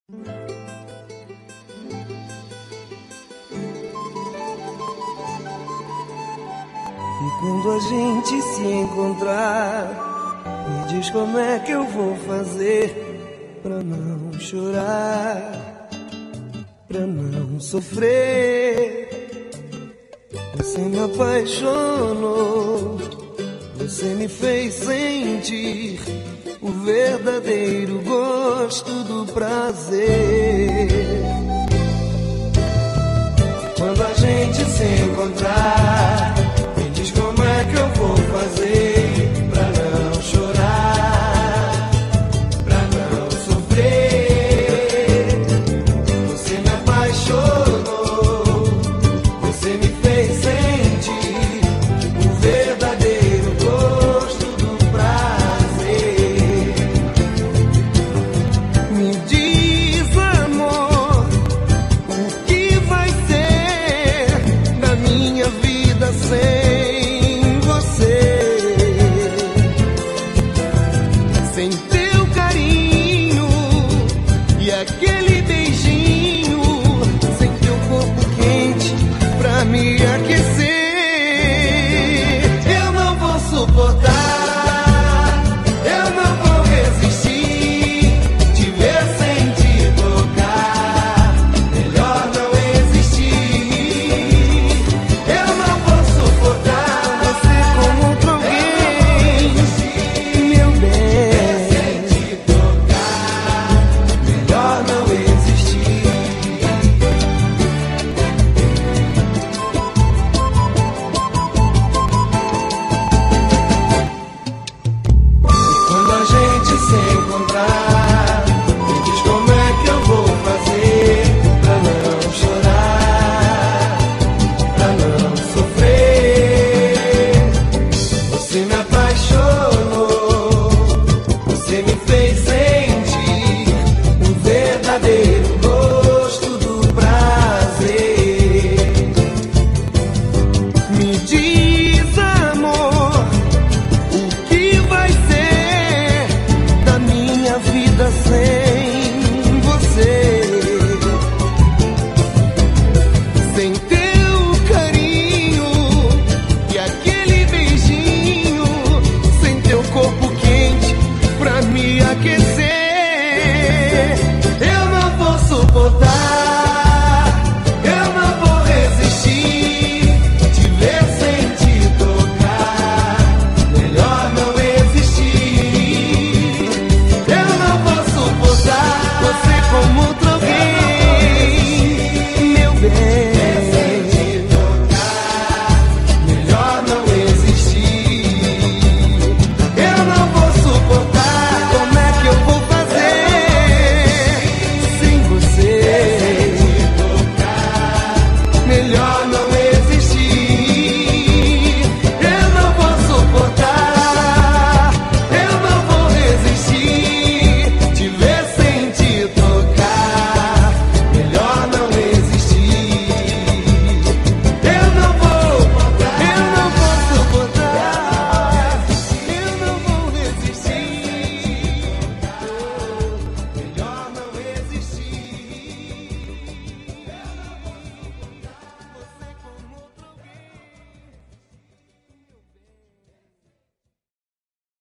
E quando a gente se encontrar, me diz como é que eu vou fazer pra não chorar, pra não sofrer. Você me apaixonou, você me fez sentir o verdadeiro gosto do prazer. Quando a gente se encontrar, me diz como é que eu vou fazer pra não chorar, pra não sofrer. Você me apaixonou, você me fez sentir o verdadeiro gosto do prazer. Me diz, amor, o que vai ser da minha vida sem você? Sem teu carinho e aquele beijinho, sem teu corpo quente pra me aquecer. Eu não vou suportar, eu não vou resistir, te ver sem te tocar, melhor não existir. Eu não vou suportar você com outro alguém, meu bem, sem te tocar, melhor não existir. Quando a gente se encontrar, me diz como é que eu vou fazer pra não chorar, pra não sofrer. Você me apaixonou, você me fez sentir o verdadeiro